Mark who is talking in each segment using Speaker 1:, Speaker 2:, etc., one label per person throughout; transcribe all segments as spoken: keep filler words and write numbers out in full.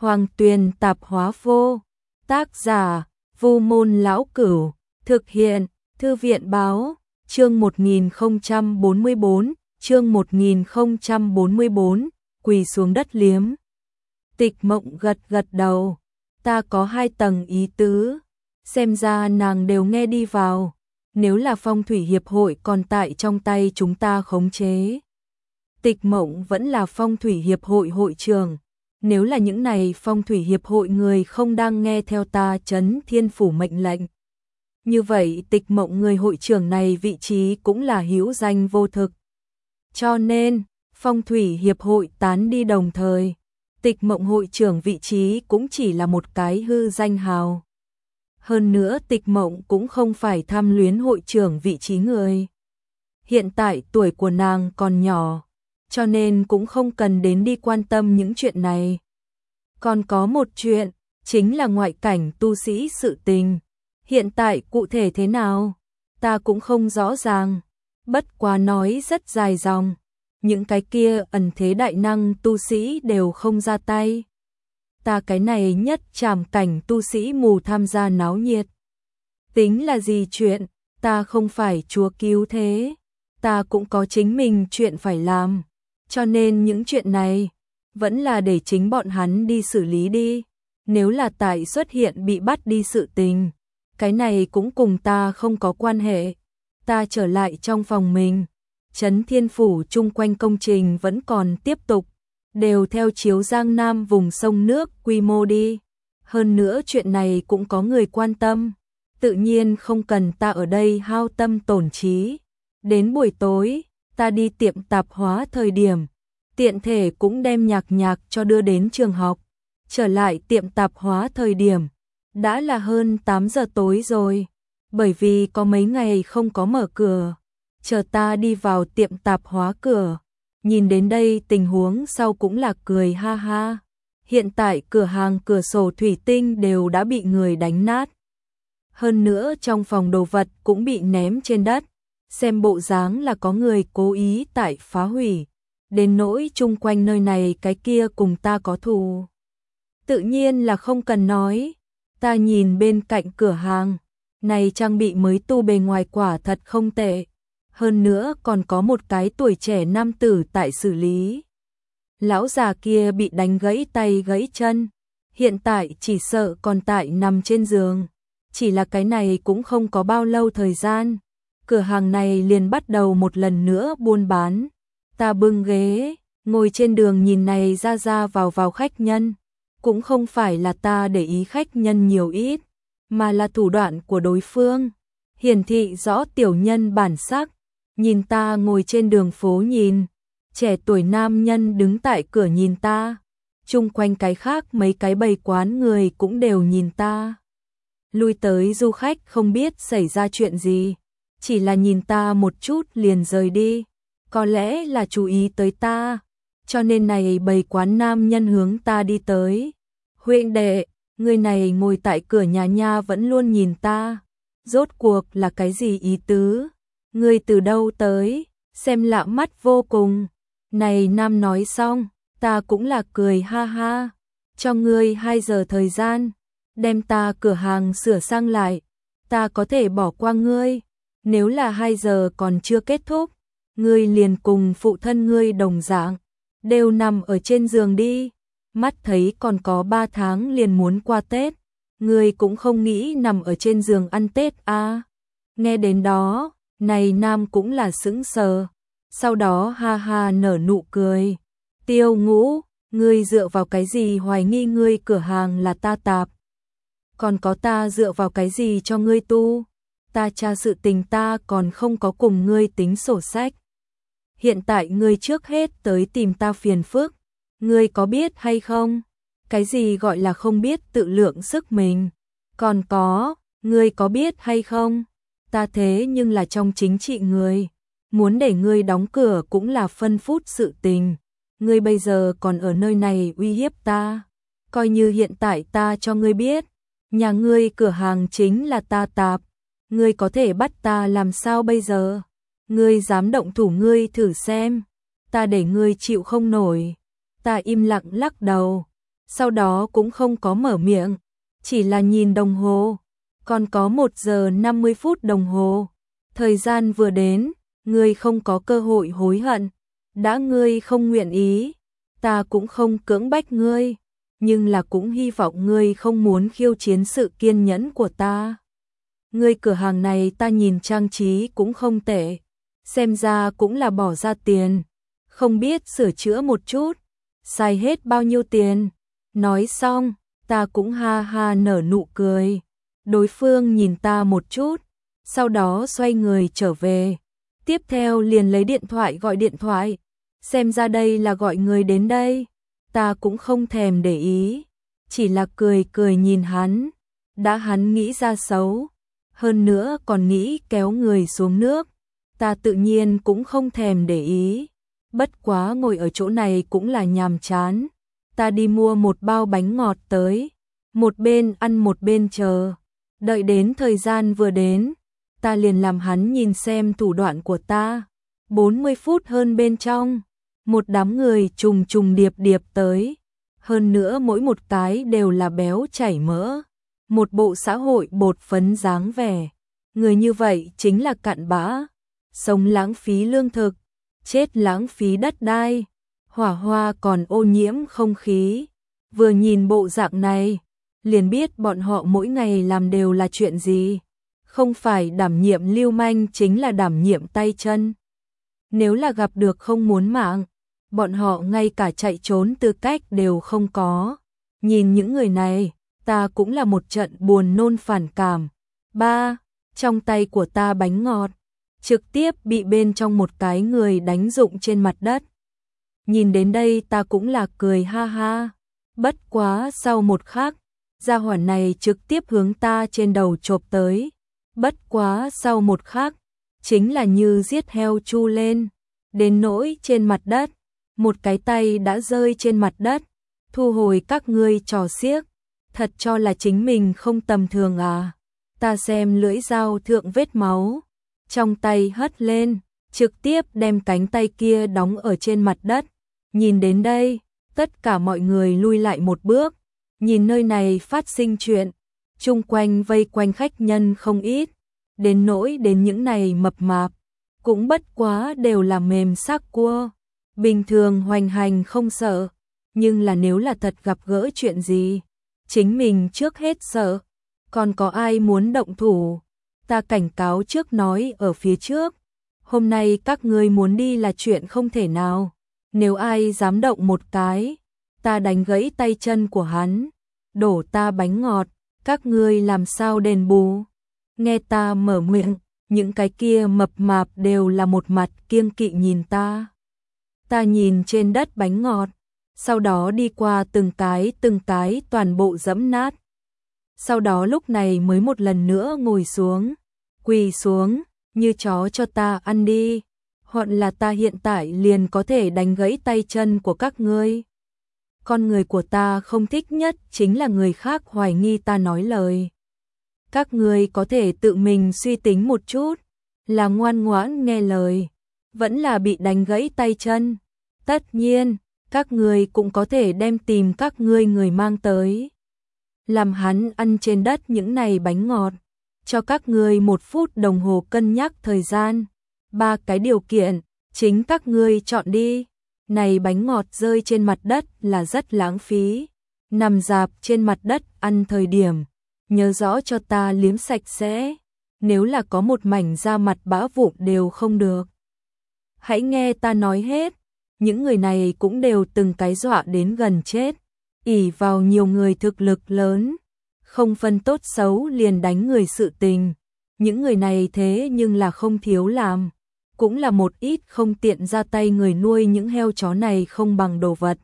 Speaker 1: Hoàng Tuyền tạp hóa vô. Tác giả, Vu Môn Lão Cửu. Thực hiện, Thư viện Báo. Chương một nghìn không trăm bốn mươi bốn, chương một nghìn không trăm bốn mươi bốn, quỳ xuống đất liếm. Tịch Mộng gật gật đầu. Ta có hai tầng ý tứ. Xem ra nàng đều nghe đi vào. Nếu là phong thủy hiệp hội còn tại trong tay chúng ta khống chế. Tịch Mộng vẫn là phong thủy hiệp hội hội trưởng. Nếu là những này phong thủy hiệp hội người không đang nghe theo ta Trấn Thiên Phủ mệnh lệnh. Như vậy Tịch Mộng người hội trưởng này vị trí cũng là hữu danh vô thực. Cho nên, phong thủy hiệp hội tán đi đồng thời. Tịch Mộng hội trưởng vị trí cũng chỉ là một cái hư danh hào. Hơn nữa Tịch Mộng cũng không phải tham luyến hội trưởng vị trí người. Hiện tại tuổi của nàng còn nhỏ, cho nên cũng không cần đến đi quan tâm những chuyện này. Còn có một chuyện, chính là ngoại cảnh tu sĩ sự tình. Hiện tại cụ thể thế nào, ta cũng không rõ ràng, bất quá nói rất dài dòng. Những cái kia ẩn thế đại năng tu sĩ đều không ra tay. Ta cái này nhất trảm cảnh tu sĩ mù tham gia náo nhiệt. Tính là gì chuyện, ta không phải chúa cứu thế. Ta cũng có chính mình chuyện phải làm. Cho nên những chuyện này, vẫn là để chính bọn hắn đi xử lý đi. Nếu là tại xuất hiện bị bắt đi sự tình, cái này cũng cùng ta không có quan hệ. Ta trở lại trong phòng mình. Trấn Thiên Phủ chung quanh công trình vẫn còn tiếp tục, đều theo chiếu Giang Nam vùng sông nước quy mô đi. Hơn nữa chuyện này cũng có người quan tâm, tự nhiên không cần ta ở đây hao tâm tổn trí. Đến buổi tối, ta đi tiệm tạp hóa thời điểm, tiện thể cũng đem nhạc nhạc cho đưa đến trường học. Trở lại tiệm tạp hóa thời điểm, đã là hơn tám giờ tối rồi, bởi vì có mấy ngày không có mở cửa. Chờ ta đi vào tiệm tạp hóa cửa, nhìn đến đây tình huống sau cũng là cười ha ha. Hiện tại cửa hàng cửa sổ thủy tinh đều đã bị người đánh nát. Hơn nữa trong phòng đồ vật cũng bị ném trên đất. Xem bộ dáng là có người cố ý tại phá hủy. Đến nỗi chung quanh nơi này cái kia cùng ta có thù. Tự nhiên là không cần nói. Ta nhìn bên cạnh cửa hàng, này trang bị mới tu bề ngoài quả thật không tệ. Hơn nữa còn có một cái tuổi trẻ nam tử tại xử lý. Lão già kia bị đánh gãy tay gãy chân, hiện tại chỉ sợ còn tại nằm trên giường. Chỉ là cái này cũng không có bao lâu thời gian, cửa hàng này liền bắt đầu một lần nữa buôn bán. Ta bưng ghế, ngồi trên đường nhìn này ra ra vào vào khách nhân. Cũng không phải là ta để ý khách nhân nhiều ít, mà là thủ đoạn của đối phương. Hiển thị rõ tiểu nhân bản sắc. Nhìn ta ngồi trên đường phố nhìn, trẻ tuổi nam nhân đứng tại cửa nhìn ta, chung quanh cái khác mấy cái bầy quán người cũng đều nhìn ta. Lui tới du khách không biết xảy ra chuyện gì, chỉ là nhìn ta một chút liền rời đi, có lẽ là chú ý tới ta, cho nên này bầy quán nam nhân hướng ta đi tới. Huynh đệ, người này ngồi tại cửa nhà nha vẫn luôn nhìn ta, rốt cuộc là cái gì ý tứ? Ngươi từ đâu tới, xem lạ mắt vô cùng. Này nam nói xong, ta cũng là cười ha ha. Cho ngươi hai giờ thời gian, đem ta cửa hàng sửa sang lại. Ta có thể bỏ qua ngươi. Nếu là hai giờ còn chưa kết thúc, ngươi liền cùng phụ thân ngươi đồng dạng, đều nằm ở trên giường đi. Mắt thấy còn có ba tháng liền muốn qua Tết, ngươi cũng không nghĩ nằm ở trên giường ăn Tết à. Nghe đến đó, này nam cũng là sững sờ, sau đó ha ha nở nụ cười. Tiêu Ngũ, ngươi dựa vào cái gì hoài nghi ngươi cửa hàng là ta tạp? Còn có ta dựa vào cái gì cho ngươi tu? Ta tra sự tình ta còn không có cùng ngươi tính sổ sách. Hiện tại ngươi trước hết tới tìm ta phiền phức, ngươi có biết hay không? Cái gì gọi là không biết tự lượng sức mình? Còn có, ngươi có biết hay không? Ta thế nhưng là trong chính trị người, muốn để ngươi đóng cửa cũng là phân phút sự tình. Ngươi bây giờ còn ở nơi này uy hiếp ta, coi như hiện tại ta cho ngươi biết, nhà ngươi cửa hàng chính là ta tạp, ngươi có thể bắt ta làm sao bây giờ? Ngươi dám động thủ ngươi thử xem, ta để ngươi chịu không nổi. Ta im lặng lắc đầu, sau đó cũng không có mở miệng, chỉ là nhìn đồng hồ, còn có một giờ năm mươi phút đồng hồ. Thời gian vừa đến, ngươi không có cơ hội hối hận, đã ngươi không nguyện ý, ta cũng không cưỡng bách ngươi, nhưng là cũng hy vọng ngươi không muốn khiêu chiến sự kiên nhẫn của ta. Ngươi cửa hàng này ta nhìn trang trí cũng không tệ, xem ra cũng là bỏ ra tiền, không biết sửa chữa một chút, xài hết bao nhiêu tiền. Nói xong, ta cũng ha ha nở nụ cười. Đối phương nhìn ta một chút, sau đó xoay người trở về. Tiếp theo liền lấy điện thoại gọi điện thoại, xem ra đây là gọi người đến đây. Ta cũng không thèm để ý, chỉ là cười cười nhìn hắn. Đã hắn nghĩ ra xấu, hơn nữa còn nghĩ kéo người xuống nước, ta tự nhiên cũng không thèm để ý. Bất quá ngồi ở chỗ này cũng là nhàm chán. Ta đi mua một bao bánh ngọt tới, một bên ăn một bên chờ. Đợi đến thời gian vừa đến, ta liền làm hắn nhìn xem thủ đoạn của ta. bốn mươi phút hơn bên trong, một đám người trùng trùng điệp điệp tới. Hơn nữa mỗi một cái đều là béo chảy mỡ, một bộ xã hội bột phấn dáng vẻ. Người như vậy chính là cặn bã, sống lãng phí lương thực, chết lãng phí đất đai, hỏa hoa còn ô nhiễm không khí. Vừa nhìn bộ dạng này, liền biết bọn họ mỗi ngày làm đều là chuyện gì. Không phải đảm nhiệm lưu manh chính là đảm nhiệm tay chân. Nếu là gặp được không muốn mạng, bọn họ ngay cả chạy trốn tư cách đều không có. Nhìn những người này, ta cũng là một trận buồn nôn phản cảm. Ba, trong tay của ta bánh ngọt, trực tiếp bị bên trong một cái người đánh rụng trên mặt đất. Nhìn đến đây ta cũng là cười ha ha. Bất quá sau một khắc, gia hỏa này trực tiếp hướng ta trên đầu chộp tới. Bất quá sau một khắc, chính là như giết heo chu lên. Đến nỗi trên mặt đất, một cái tay đã rơi trên mặt đất. Thu hồi các ngươi trò xiếc, thật cho là chính mình không tầm thường à. Ta xem lưỡi dao thượng vết máu, trong tay hất lên, trực tiếp đem cánh tay kia đóng ở trên mặt đất. Nhìn đến đây, tất cả mọi người lui lại một bước, nhìn nơi này phát sinh chuyện, chung quanh vây quanh khách nhân không ít, đến nỗi đến những này mập mạp, cũng bất quá đều là mềm xác cua, bình thường hoành hành không sợ, nhưng là nếu là thật gặp gỡ chuyện gì, chính mình trước hết sợ, còn có ai muốn động thủ. Ta cảnh cáo trước nói ở phía trước, hôm nay các ngươi muốn đi là chuyện không thể nào, nếu ai dám động một cái, ta đánh gãy tay chân của hắn, đổ ta bánh ngọt, các ngươi làm sao đền bù. Nghe ta mở miệng, những cái kia mập mạp đều là một mặt kiêng kỵ nhìn ta. Ta nhìn trên đất bánh ngọt, sau đó đi qua từng cái từng cái toàn bộ dẫm nát. Sau đó lúc này mới một lần nữa ngồi xuống, quỳ xuống, như chó cho ta ăn đi, hoặc là ta hiện tại liền có thể đánh gãy tay chân của các ngươi. Con người của ta không thích nhất chính là người khác hoài nghi ta nói lời. Các ngươi có thể tự mình suy tính một chút, là ngoan ngoãn nghe lời, vẫn là bị đánh gãy tay chân. Tất nhiên, các ngươi cũng có thể đem tìm các ngươi người mang tới, làm hắn ăn trên đất những này bánh ngọt, cho các ngươi một phút đồng hồ cân nhắc thời gian. Ba cái điều kiện, chính các ngươi chọn đi. Này bánh ngọt rơi trên mặt đất là rất lãng phí, nằm rạp trên mặt đất ăn thời điểm, nhớ rõ cho ta liếm sạch sẽ, nếu là có một mảnh da mặt bã vụn đều không được. Hãy nghe ta nói hết, những người này cũng đều từng cái dọa đến gần chết, ỷ vào nhiều người thực lực lớn, không phân tốt xấu liền đánh người sự tình. Những người này thế nhưng là không thiếu làm, cũng là một ít không tiện ra tay người nuôi những heo chó này không bằng đồ vật.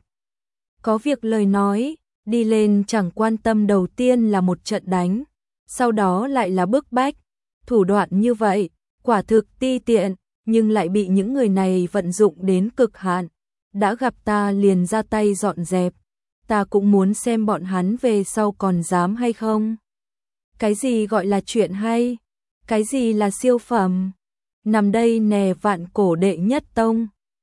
Speaker 1: Có việc lời nói, đi lên chẳng quan tâm đầu tiên là một trận đánh, sau đó lại là bức bách. Thủ đoạn như vậy, quả thực ti tiện, nhưng lại bị những người này vận dụng đến cực hạn. Đã gặp ta liền ra tay dọn dẹp, ta cũng muốn xem bọn hắn về sau còn dám hay không. Cái gì gọi là chuyện hay? Cái gì là siêu phẩm? Nằm đây nè vạn cổ đệ nhất tông.